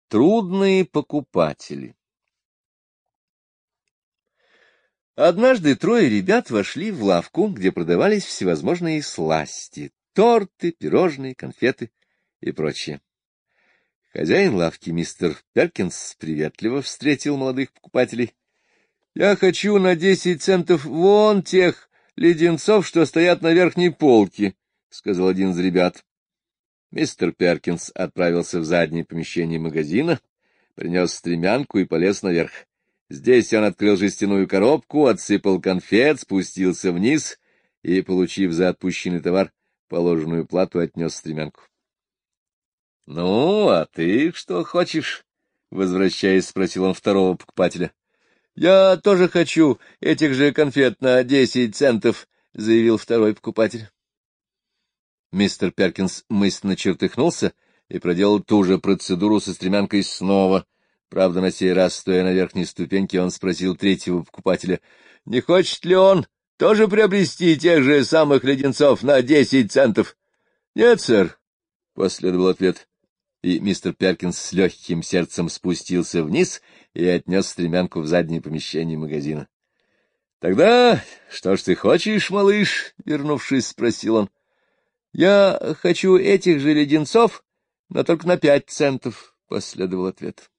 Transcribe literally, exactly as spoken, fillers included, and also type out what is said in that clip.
Трудные покупатели. Однажды трое ребят вошли в лавку, где продавались всевозможные сласти, торты, пирожные, конфеты и прочее. Хозяин лавки, мистер Перкинс, приветливо встретил молодых покупателей. — Я хочу на десять центов вон тех леденцов, что стоят на верхней полке, — сказал один из ребят. Мистер Перкинс отправился в заднее помещение магазина, принес стремянку и полез наверх. Здесь он открыл жестяную коробку, отсыпал конфет, спустился вниз и, получив за отпущенный товар положенную плату, отнес стремянку. — Ну, а ты что хочешь? — возвращаясь, спросил он второго покупателя. — Я тоже хочу этих же конфет на десять центов, — заявил второй покупатель. Мистер Перкинс мысленно чертыхнулся и проделал ту же процедуру со стремянкой снова. Правда, на сей раз, стоя на верхней ступеньке, он спросил третьего покупателя, не хочет ли он тоже приобрести тех же самых леденцов на десять центов. — Нет, сэр, — последовал ответ, и мистер Перкинс с легким сердцем спустился вниз и отнес стремянку в заднее помещение магазина. — Тогда что ж ты хочешь, малыш? — вернувшись, спросил он. — Я хочу этих же леденцов, но только на пять центов, — последовал ответ.